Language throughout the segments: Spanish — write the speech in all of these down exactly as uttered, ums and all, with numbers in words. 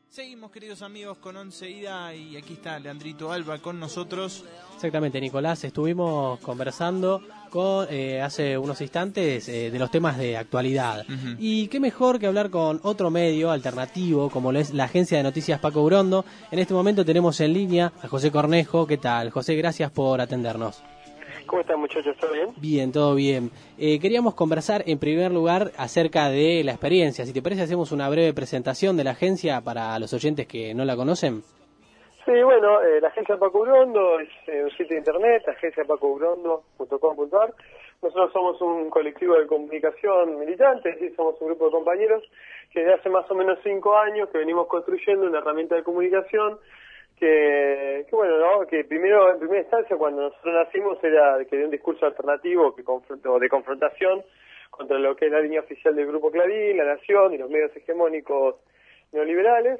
Seguimos, queridos amigos, con Once Ida y aquí está Leandrito Alba con nosotros. Exactamente, Nicolás, estuvimos conversando con eh, hace unos instantes eh, de los temas de actualidad. Uh-huh. Y qué mejor que hablar con otro medio alternativo como lo es la agencia de noticias Paco Urondo. En este momento tenemos en línea a José Cornejo. ¿Qué tal? José, gracias por atendernos. ¿Cómo están, muchachos? ¿Todo bien? Bien, todo bien. Eh, queríamos conversar en primer lugar acerca de la experiencia. Si te parece, hacemos una breve presentación de la agencia para los oyentes que no la conocen. Sí, bueno, eh, la agencia Paco Urondo es eh, un sitio de internet, agencia paco urondo punto com punto a r. Nosotros somos un colectivo de comunicación militante, es decir, somos un grupo de compañeros que desde hace más o menos cinco años que venimos construyendo una herramienta de comunicación que, que bueno, ¿no? Que primero, en primera instancia, cuando nosotros nacimos, era que de un discurso alternativo que confrontó, de confrontación contra lo que es la línea oficial del Grupo Clarín, La Nación y los medios hegemónicos neoliberales.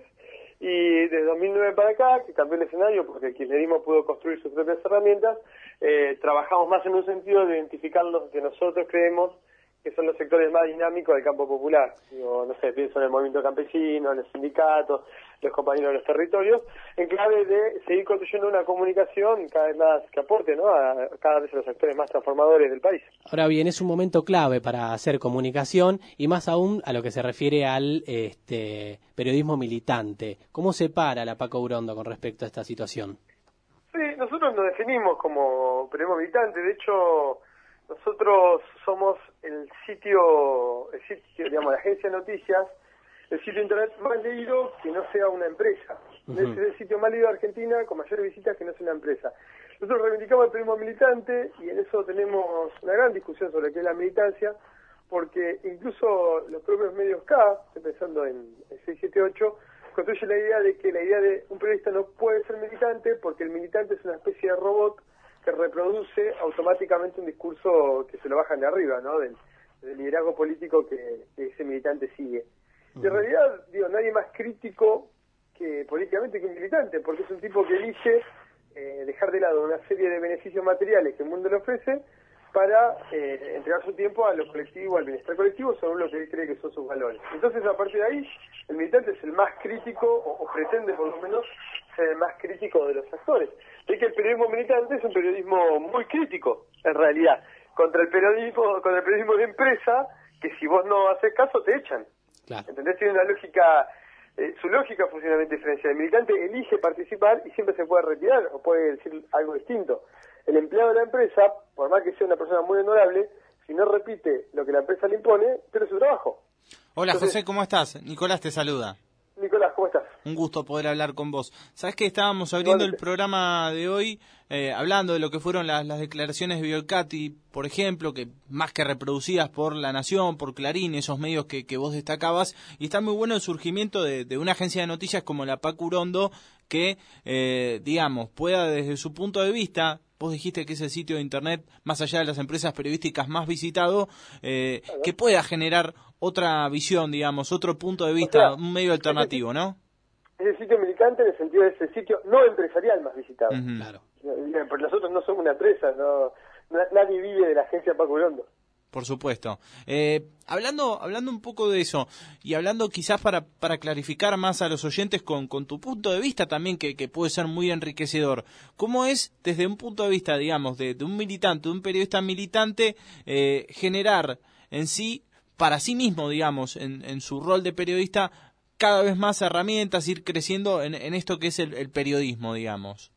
Y desde dos mil nueve para acá, que cambió el escenario porque el kirchnerismo pudo construir sus propias herramientas, eh, trabajamos más en un sentido de identificar los que nosotros creemos que son los sectores más dinámicos del campo popular. Digo, no sé, pienso en el movimiento campesino, en los sindicatos, los compañeros de los territorios, en clave de seguir construyendo una comunicación cada vez más que aporte, ¿no?, a cada vez a los actores más transformadores del país. Ahora bien, es un momento clave para hacer comunicación y más aún a lo que se refiere al este periodismo militante. ¿Cómo se para la Paco Urondo con respecto a esta situación? Sí, nosotros nos definimos como periodismo militante. De hecho, nosotros somos el sitio, el sitio, digamos, la agencia de noticias, el sitio internet más leído que no sea una empresa. Uh-huh. Es el sitio más leído de Argentina con mayores visitas que no sea una empresa. Nosotros reivindicamos el periodismo militante y en eso tenemos una gran discusión sobre qué es la militancia, porque incluso los propios medios K, estoy pensando en el seis siete ocho, construyen la idea de que la idea de un periodista no puede ser militante porque el militante es una especie de robot que reproduce automáticamente un discurso que se lo bajan de arriba, ¿no?, del, del liderazgo político que, que ese militante sigue. Uh-huh. Y en realidad, digo, nadie más crítico que políticamente que un militante, porque es un tipo que elige eh, dejar de lado una serie de beneficios materiales que el mundo le ofrece para eh, entregar su tiempo a lo colectivo, al bienestar colectivo, según lo que él cree que son sus valores. Entonces, a partir de ahí, el militante es el más crítico, o, o pretende por lo menos ser el más crítico de los actores. Es que el periodismo militante es un periodismo muy crítico, en realidad, contra el periodismo, contra el periodismo de empresa, que si vos no haces caso te echan. Claro. ¿Entendés? Tiene una lógica, eh, su lógica funcionalmente diferencial. El militante elige participar y siempre se puede retirar o puede decir algo distinto. El empleado de la empresa, por más que sea una persona muy honorable, si no repite lo que la empresa le impone, pierde su trabajo. Hola, Entonces, José, ¿cómo estás? Nicolás te saluda. Nicolás, ¿cómo estás? Un gusto poder hablar con vos. Sabés que estábamos abriendo el programa de hoy eh, hablando de lo que fueron las, las declaraciones de Biolcati, por ejemplo, que más que reproducidas por La Nación, por Clarín, esos medios que, que vos destacabas, y está muy bueno el surgimiento de, de una agencia de noticias como la Paco Urondo que, eh, digamos, pueda desde su punto de vista, vos dijiste que es el sitio de internet, más allá de las empresas periodísticas más visitado, eh, claro, que pueda generar otra visión, digamos, otro punto de vista, o sea, un medio alternativo, ¿no? Es el sitio militante en el sentido de ese sitio no empresarial más visitado. Uh-huh. Claro. Porque nosotros no somos una empresa, no, nadie vive de la agencia Paco Urondo. Por supuesto. Eh, hablando hablando un poco de eso, y hablando quizás para para clarificar más a los oyentes con, con tu punto de vista también, que, que puede ser muy enriquecedor, ¿cómo es desde un punto de vista, digamos, de, de un militante, de un periodista militante, eh, generar en sí, para sí mismo, digamos, en, en su rol de periodista, cada vez más herramientas, ir creciendo en, en esto que es el, el periodismo, digamos?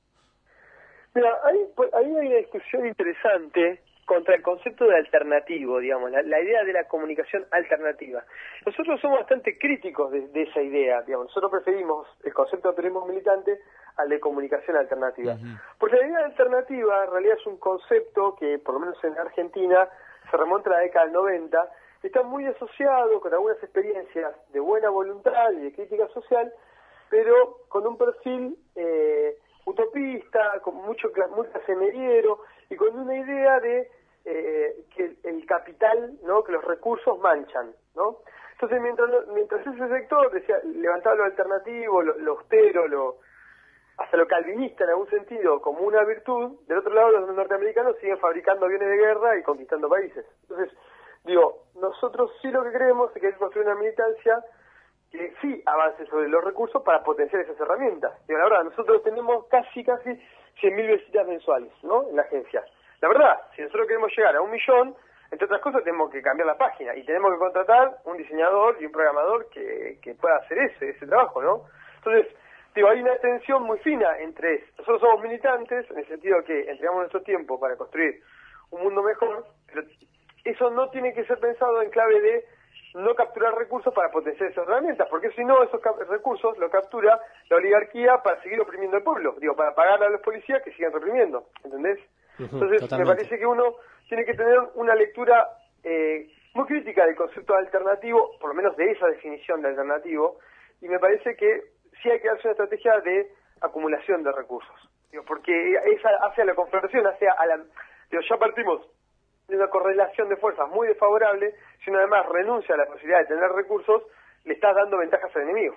Mira, ahí, ahí hay una discusión interesante contra el concepto de alternativo, digamos, la, la idea de la comunicación alternativa. Nosotros somos bastante críticos de, de esa idea, digamos, nosotros preferimos el concepto de periodismo militante al de comunicación alternativa. Uh-huh. Porque la idea alternativa en realidad es un concepto que, por lo menos en Argentina, se remonta a la década del noventa, está muy asociado con algunas experiencias de buena voluntad y de crítica social, pero con un perfil eh, utopista, con mucho muy casemeriero y con una idea de eh, que el capital, ¿no?, que los recursos manchan, ¿no? Entonces, mientras mientras ese sector decía, levantaba lo alternativo, lo, lo austero, lo hasta lo calvinista en algún sentido como una virtud, del otro lado los norteamericanos siguen fabricando aviones de guerra y conquistando países. Entonces, digo, nosotros sí lo que creemos es que hay que construir una militancia que sí avance sobre los recursos para potenciar esas herramientas. Y la verdad, nosotros tenemos casi, casi cien mil visitas mensuales, ¿no?, en la agencia. La verdad, si nosotros queremos llegar a un millón, entre otras cosas tenemos que cambiar la página y tenemos que contratar un diseñador y un programador que, que pueda hacer ese, ese trabajo, ¿no? Entonces, digo, hay una tensión muy fina entre, nosotros somos militantes, en el sentido que entregamos nuestro tiempo para construir un mundo mejor, pero eso no tiene que ser pensado en clave de no capturar recursos para potenciar esas herramientas, porque si no, esos recursos lo captura la oligarquía para seguir oprimiendo al pueblo, digo, para pagarle a los policías que sigan reprimiendo, ¿entendés? Uh-huh, Entonces, totalmente. Me parece que uno tiene que tener una lectura eh, muy crítica del concepto de alternativo, por lo menos de esa definición de alternativo, y me parece que sí hay que darse una estrategia de acumulación de recursos, digo, porque esa hace a la confrontación, hace a la... Digo, ya partimos de una correlación de fuerzas muy desfavorable. Si uno además renuncia a la posibilidad de tener recursos, le estás dando ventajas al enemigo.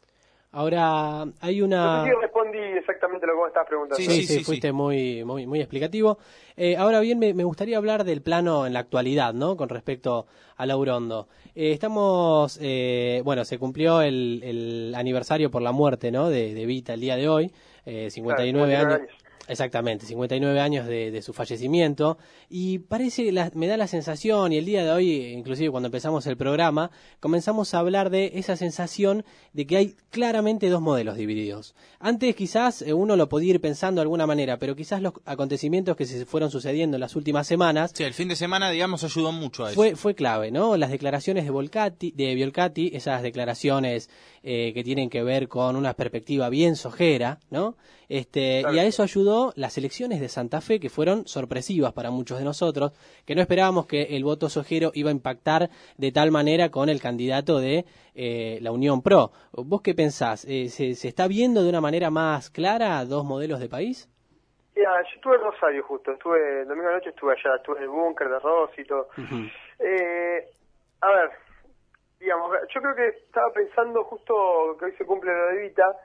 Ahora, hay una... No sé si respondí exactamente lo que vos estabas preguntando. Sí, sí, sí, sí fuiste sí. muy muy muy explicativo. Eh, ahora bien, me, me gustaría hablar del plano en la actualidad, ¿no?, con respecto a Laurondo. Eh, estamos, eh, bueno, se cumplió el, el aniversario por la muerte, ¿no?, de, de Evita el día de hoy, eh, cincuenta y nueve claro, años. años. Exactamente, cincuenta y nueve años de, de su fallecimiento, y parece, la, me da la sensación, y el día de hoy, inclusive cuando empezamos el programa, comenzamos a hablar de esa sensación de que hay claramente dos modelos divididos. Antes quizás uno lo podía ir pensando de alguna manera, pero quizás los acontecimientos que se fueron sucediendo en las últimas semanas... Sí, el fin de semana, digamos, ayudó mucho a eso. Fue, fue clave, ¿no? Las declaraciones de Volcati, de Biolcati, esas declaraciones eh, que tienen que ver con una perspectiva bien sojera, ¿no? Este, claro. Y a eso ayudó las elecciones de Santa Fe, que fueron sorpresivas para muchos de nosotros, que no esperábamos que el voto sojero iba a impactar de tal manera con el candidato de eh, la Unión Pro. ¿Vos qué pensás? Eh, ¿se, ¿Se está viendo de una manera más clara dos modelos de país? Ya, yo estuve en Rosario justo, estuve, el domingo de noche estuve allá, estuve en el búnker de Rossi y todo. Uh-huh. eh, a ver, digamos, yo creo que estaba pensando justo que hoy se cumple lo de Evita.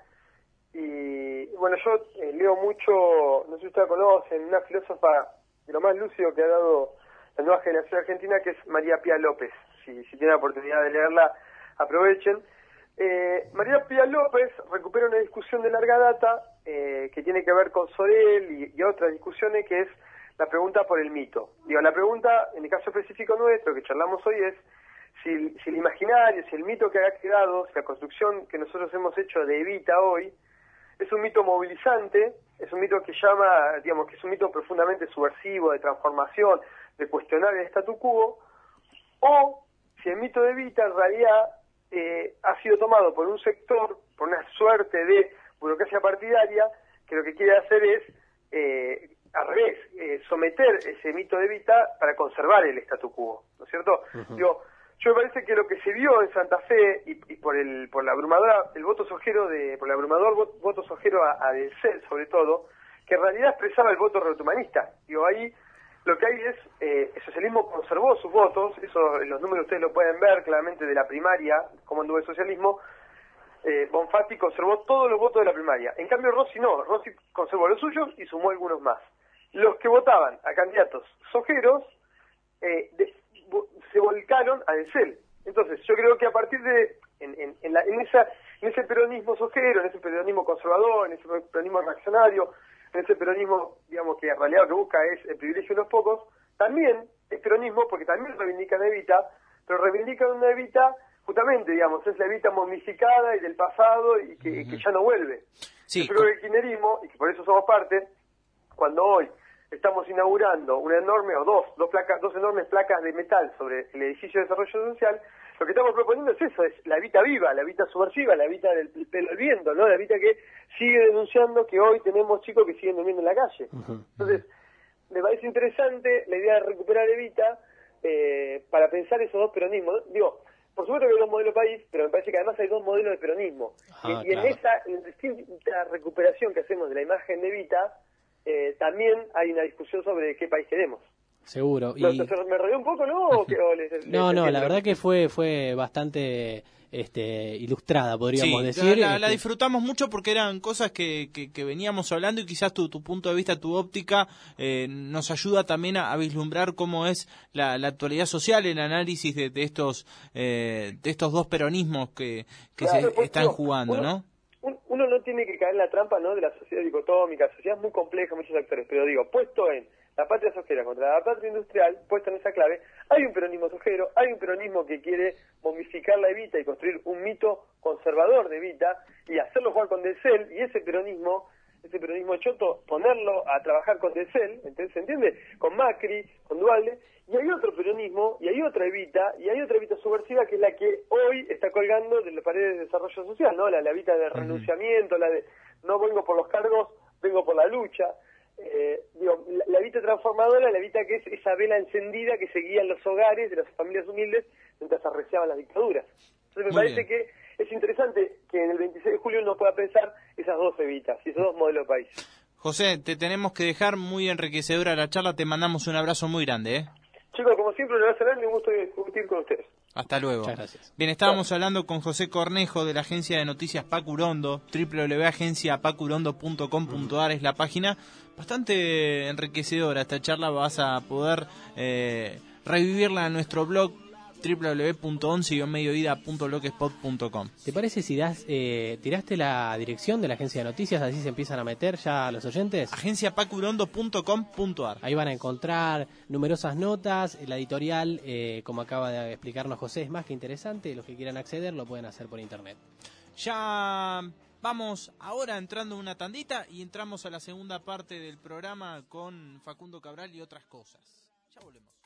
Y bueno, yo eh, leo mucho, no sé si ustedes conocen, una filósofa de lo más lúcido que ha dado la nueva generación argentina, que es María Pía López. Si, si tienen la oportunidad de leerla, aprovechen. Eh, María Pía López recupera una discusión de larga data eh, que tiene que ver con Sorel y, y otras discusiones, que es la pregunta por el mito. Digo, la pregunta, en el caso específico nuestro, que charlamos hoy, es si, si el imaginario, si el mito que ha quedado, si la construcción que nosotros hemos hecho de Evita hoy, es un mito movilizante, es un mito que llama, digamos, que es un mito profundamente subversivo, de transformación, de cuestionar el statu quo, o si el mito de Evita en realidad eh, ha sido tomado por un sector, por una suerte de burocracia partidaria, que lo que quiere hacer es, eh, al revés, eh, someter ese mito de Evita para conservar el statu quo, ¿no es cierto? Uh-huh. Digo, yo me parece que lo que se vio en Santa Fe y, y por el por la abrumadora el voto sojero de por el abrumador voto, voto sojero a, a Del C E L sobre todo, que en realidad expresaba el voto reutumanista. Digo, ahí lo que hay es eh, el socialismo conservó sus votos, eso en los números ustedes lo pueden ver claramente de la primaria, cómo anduvo el socialismo. eh, Bonfatti conservó todos los votos de la primaria. En cambio Rossi no, Rossi conservó los suyos y sumó algunos más. Los que votaban a candidatos sojeros eh, de, se volcaron a Del C E L. Entonces, yo creo que a partir de, en, en, en, la, en, esa, en ese peronismo sojero, en ese peronismo conservador, en ese peronismo reaccionario, en ese peronismo, digamos, que en realidad lo que busca es el privilegio de unos pocos, también es peronismo, porque también reivindican a Evita, pero reivindican una Evita, justamente, digamos, es la Evita momificada y del pasado y que, uh-huh. que ya no vuelve. Sí, yo creo que el kirchnerismo, y que por eso somos parte, cuando hoy estamos inaugurando una enorme, o dos, dos placas, dos enormes placas de metal sobre el edificio de desarrollo social, lo que estamos proponiendo es eso, es la Evita viva, la Evita subversiva, la Evita del pelo al viento, ¿no? La Evita que sigue denunciando que hoy tenemos chicos que siguen durmiendo en la calle. Uh-huh. Entonces, me parece interesante la idea de recuperar Evita eh, para pensar esos dos peronismos. Digo, por supuesto que hay dos modelos de país, pero me parece que además hay dos modelos de peronismo. Ah, y, y claro. en esa en distinta recuperación que hacemos de la imagen de Evita, Eh, también hay una discusión sobre qué país queremos. Seguro. Y... ¿Me reí un poco, no? ¿O qué, o les, les no, no, la verdad que fue fue bastante este, ilustrada, podríamos sí, decir. La, la, este... la disfrutamos mucho porque eran cosas que, que, que veníamos hablando y quizás tu, tu punto de vista, tu óptica, eh, nos ayuda también a, a vislumbrar cómo es la, la actualidad social, el análisis de, de estos eh, de estos dos peronismos que, que claro, se pues, están no, jugando, uno, ¿no? Uno no tiene que caer en la trampa, ¿no?, de la sociedad dicotómica. La sociedad es muy compleja, muchos actores, pero digo, puesto en la patria sojera contra la patria industrial, puesto en esa clave, hay un peronismo sojero, hay un peronismo que quiere momificar la Evita y construir un mito conservador de Evita y hacerlo jugar con Decel, y ese peronismo, ese peronismo choto, ponerlo a trabajar con Decel, ¿se entiende? Con Macri, con Dualde, y hay otro peronismo, y hay otra Evita, y hay otra Evita subversiva que es la que hoy está colgando de las paredes de desarrollo social, ¿no? La, la Evita de renunciamiento, la de no vengo por los cargos, vengo por la lucha. Eh, digo, la, la Evita transformadora, la Evita que es esa vela encendida que seguía en los hogares de las familias humildes mientras arreciaban las dictaduras. Entonces me Muy parece bien. que es interesante que en el veintiséis de julio uno pueda pensar esas dos Evitas y esos dos modelos de país. José, te tenemos que dejar, muy enriquecedora la charla, te mandamos un abrazo muy grande, ¿eh? Chicos, como siempre, un abrazo grande y un gusto discutir con ustedes. Hasta luego. Muchas gracias. Bien, estábamos hablando con José Cornejo de la agencia de noticias Pacurondo, doble u doble u doble u punto agencia pacurondo punto com punto a r es la página. Bastante enriquecedora esta charla, vas a poder eh, revivirla en nuestro blog doble u doble u doble u punto once guion mediodía punto blogspot punto com. ¿Te parece si das eh, tiraste la dirección de la agencia de noticias, así se empiezan a meter ya los oyentes? agencia pacurondo punto com punto a r. Ahí van a encontrar numerosas notas, la editorial, eh, como acaba de explicarnos José, es más que interesante, los que quieran acceder lo pueden hacer por internet. Ya vamos ahora entrando en una tandita y entramos a la segunda parte del programa con Facundo Cabral y otras cosas. Ya volvemos.